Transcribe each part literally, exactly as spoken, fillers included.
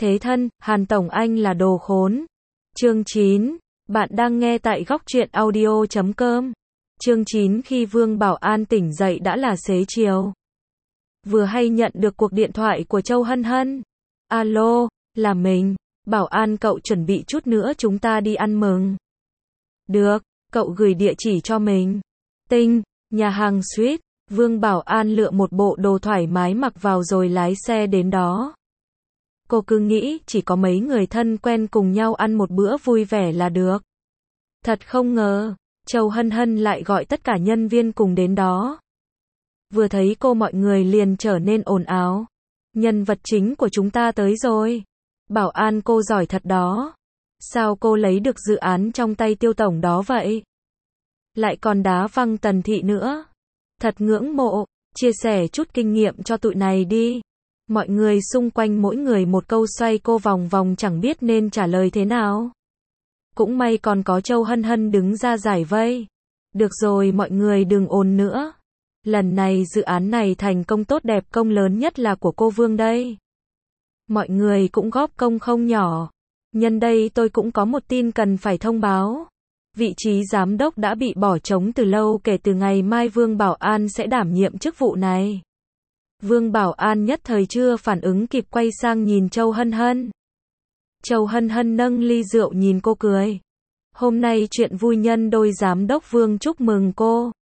Thế thân, Hàn Tổng Anh là đồ khốn. Chương chín. Bạn đang nghe tại góc truyện audio chấm com. Chương chín. Khi Vương Bảo An tỉnh dậy đã là xế chiều. Vừa hay nhận được cuộc điện thoại của Châu Hân Hân. Alo, là mình. Bảo An cậu chuẩn bị chút nữa chúng ta đi ăn mừng. Được, cậu gửi địa chỉ cho mình. Tinh, nhà hàng Sweet. Vương Bảo An lựa một bộ đồ thoải mái mặc vào rồi lái xe đến đó. Cô cứ nghĩ chỉ có mấy người thân quen cùng nhau ăn một bữa vui vẻ là được. Thật không ngờ, Châu Hân Hân lại gọi tất cả nhân viên cùng đến đó. Vừa thấy cô mọi người liền trở nên ồn ào. Nhân vật chính của chúng ta tới rồi. Bảo An cô giỏi thật đó. Sao cô lấy được dự án trong tay Tiêu tổng đó vậy? Lại còn đá văng Tần Thị nữa. Thật ngưỡng mộ, chia sẻ chút kinh nghiệm cho tụi này đi. Mọi người xung quanh mỗi người một câu xoay cô vòng vòng chẳng biết nên trả lời thế nào. Cũng may còn có Châu Hân Hân đứng ra giải vây. Được rồi mọi người đừng ồn nữa. Lần này dự án này thành công tốt đẹp, công lớn nhất là của cô Vương đây. Mọi người cũng góp công không nhỏ. Nhân đây tôi cũng có một tin cần phải thông báo. Vị trí giám đốc đã bị bỏ trống từ lâu, kể từ ngày mai Vương Bảo An sẽ đảm nhiệm chức vụ này. Vương Bảo An nhất thời chưa phản ứng kịp quay sang nhìn Châu Hân Hân. Châu Hân Hân nâng ly rượu nhìn cô cười. Hôm nay chuyện vui nhân đôi, giám đốc Vương chúc mừng cô.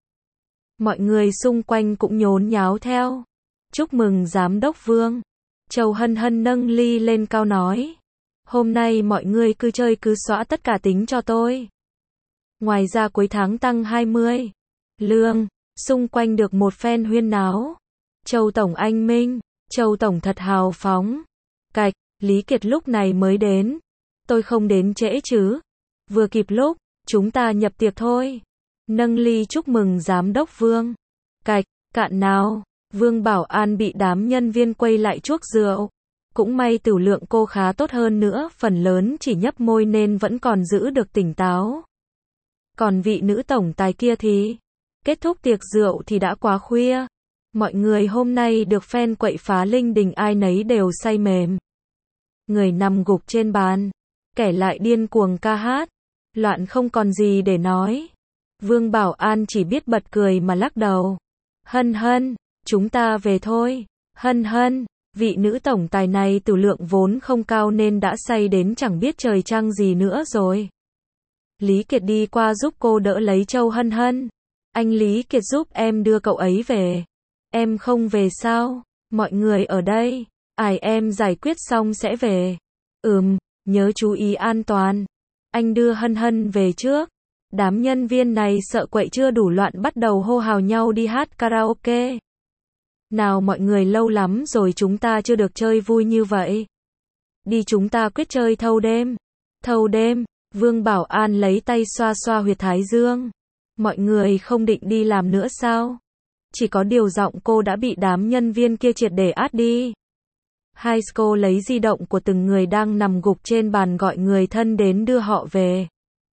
Mọi người xung quanh cũng nhốn nháo theo. Chúc mừng giám đốc Vương. Châu Hân Hân nâng ly lên cao nói. Hôm nay mọi người cứ chơi cứ xóa tất cả tính cho tôi. Ngoài ra cuối tháng tăng hai mươi. Lương, xung quanh được một phen huyên náo. Châu Tổng anh minh, Châu Tổng thật hào phóng. Cạch, Lý Kiệt lúc này mới đến. Tôi không đến trễ chứ. Vừa kịp lúc, chúng ta nhập tiệc thôi. Nâng ly chúc mừng giám đốc Vương. Cạch, cạn nào. Vương Bảo An bị đám nhân viên quay lại chuốc rượu. Cũng may tửu lượng cô khá tốt hơn nữa, phần lớn chỉ nhấp môi nên vẫn còn giữ được tỉnh táo. Còn vị nữ tổng tài kia thì, kết thúc tiệc rượu thì đã quá khuya. Mọi người hôm nay được phen quậy phá linh đình, ai nấy đều say mềm. Người nằm gục trên bàn, kẻ lại điên cuồng ca hát, loạn không còn gì để nói. Vương Bảo An chỉ biết bật cười mà lắc đầu. Hân Hân, chúng ta về thôi. Hân Hân, vị nữ tổng tài này tửu lượng vốn không cao nên đã say đến chẳng biết trời trăng gì nữa rồi. Lý Kiệt đi qua giúp cô đỡ lấy Châu Hân Hân. Anh Lý Kiệt giúp em đưa cậu ấy về. Em không về sao? Mọi người ở đây. Ai em giải quyết xong sẽ về. Ừm, nhớ chú ý an toàn. Anh đưa Hân Hân về trước. Đám nhân viên này sợ quậy chưa đủ loạn bắt đầu hô hào nhau đi hát karaoke. Nào mọi người, lâu lắm rồi chúng ta chưa được chơi vui như vậy. Đi chúng ta quyết chơi thâu đêm. Thâu đêm. Vương Bảo An lấy tay xoa xoa huyệt thái dương. Mọi người không định đi làm nữa sao? Chỉ có điều giọng cô đã bị đám nhân viên kia triệt để át đi. Haisco lấy di động của từng người đang nằm gục trên bàn gọi người thân đến đưa họ về.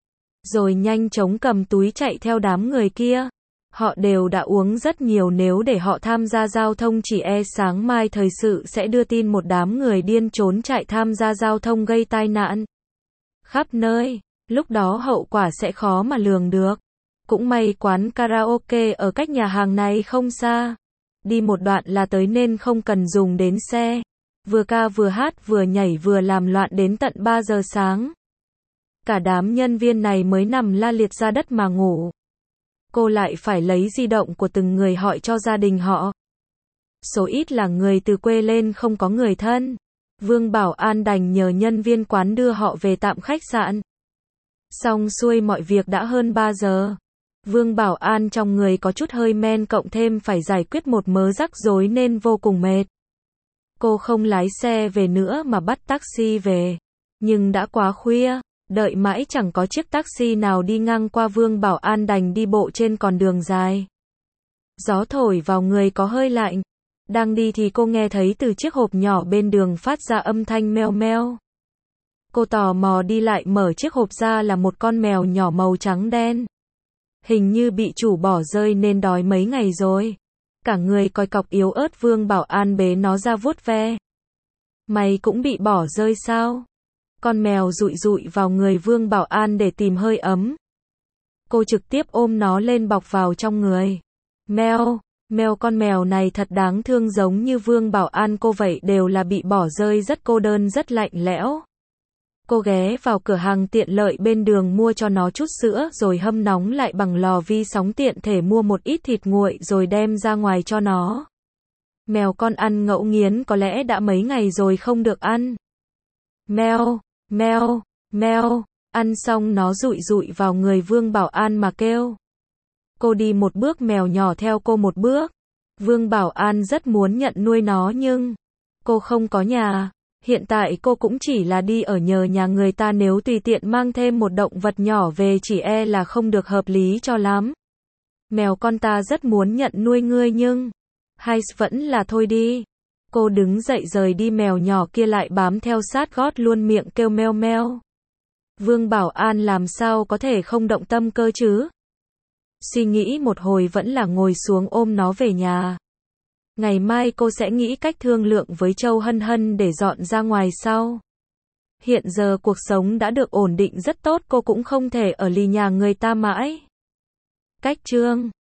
Rồi nhanh chóng cầm túi chạy theo đám người kia. Họ đều đã uống rất nhiều, nếu để họ tham gia giao thông chỉ e sáng mai thời sự sẽ đưa tin một đám người điên trốn chạy tham gia giao thông gây tai nạn khắp nơi. Lúc đó hậu quả sẽ khó mà lường được. Cũng may quán karaoke ở cách nhà hàng này không xa. Đi một đoạn là tới nên không cần dùng đến xe. Vừa ca vừa hát vừa nhảy vừa làm loạn đến tận ba giờ sáng. Cả đám nhân viên này mới nằm la liệt ra đất mà ngủ. Cô lại phải lấy di động của từng người hỏi cho gia đình họ. Số ít là người từ quê lên không có người thân. Vương Bảo An đành nhờ nhân viên quán đưa họ về tạm khách sạn. Xong xuôi mọi việc đã hơn ba giờ. Vương Bảo An trong người có chút hơi men, cộng thêm phải giải quyết một mớ rắc rối nên vô cùng mệt. Cô không lái xe về nữa mà bắt taxi về. Nhưng đã quá khuya, đợi mãi chẳng có chiếc taxi nào đi ngang qua, Vương Bảo An đành đi bộ trên con đường dài. Gió thổi vào người có hơi lạnh. Đang đi thì cô nghe thấy từ chiếc hộp nhỏ bên đường phát ra âm thanh meo meo. Cô tò mò đi lại mở chiếc hộp ra, là một con mèo nhỏ màu trắng đen. Hình như bị chủ bỏ rơi nên đói mấy ngày rồi. Cả người coi cọc yếu ớt, Vương Bảo An bế nó ra vuốt ve. Mày cũng bị bỏ rơi sao? Con mèo dụi dụi vào người Vương Bảo An để tìm hơi ấm. Cô trực tiếp ôm nó lên bọc vào trong người. Mèo, mèo con mèo này thật đáng thương giống như Vương Bảo An cô vậy, đều là bị bỏ rơi, rất cô đơn, rất lạnh lẽo. Cô ghé vào cửa hàng tiện lợi bên đường mua cho nó chút sữa rồi hâm nóng lại bằng lò vi sóng, tiện thể mua một ít thịt nguội rồi đem ra ngoài cho nó. Mèo con ăn ngẫu nghiến, có lẽ đã mấy ngày rồi không được ăn. Mèo, mèo, mèo, ăn xong nó dụi dụi vào người Vương Bảo An mà kêu. Cô đi một bước, mèo nhỏ theo cô một bước. Vương Bảo An rất muốn nhận nuôi nó nhưng cô không có nhà. Hiện tại cô cũng chỉ là đi ở nhờ nhà người ta, nếu tùy tiện mang thêm một động vật nhỏ về chỉ e là không được hợp lý cho lắm. Mèo con ta rất muốn nhận nuôi ngươi nhưng hay vẫn là thôi đi. Cô đứng dậy rời đi, mèo nhỏ kia lại bám theo sát gót luôn, miệng kêu meo meo. Vương Bảo An làm sao có thể không động tâm cơ chứ? Suy nghĩ một hồi vẫn là ngồi xuống ôm nó về nhà. Ngày mai cô sẽ nghĩ cách thương lượng với Châu Hân Hân để dọn ra ngoài sau. Hiện giờ cuộc sống đã được ổn định rất tốt, cô cũng không thể ở lì nhà người ta mãi. Cách chương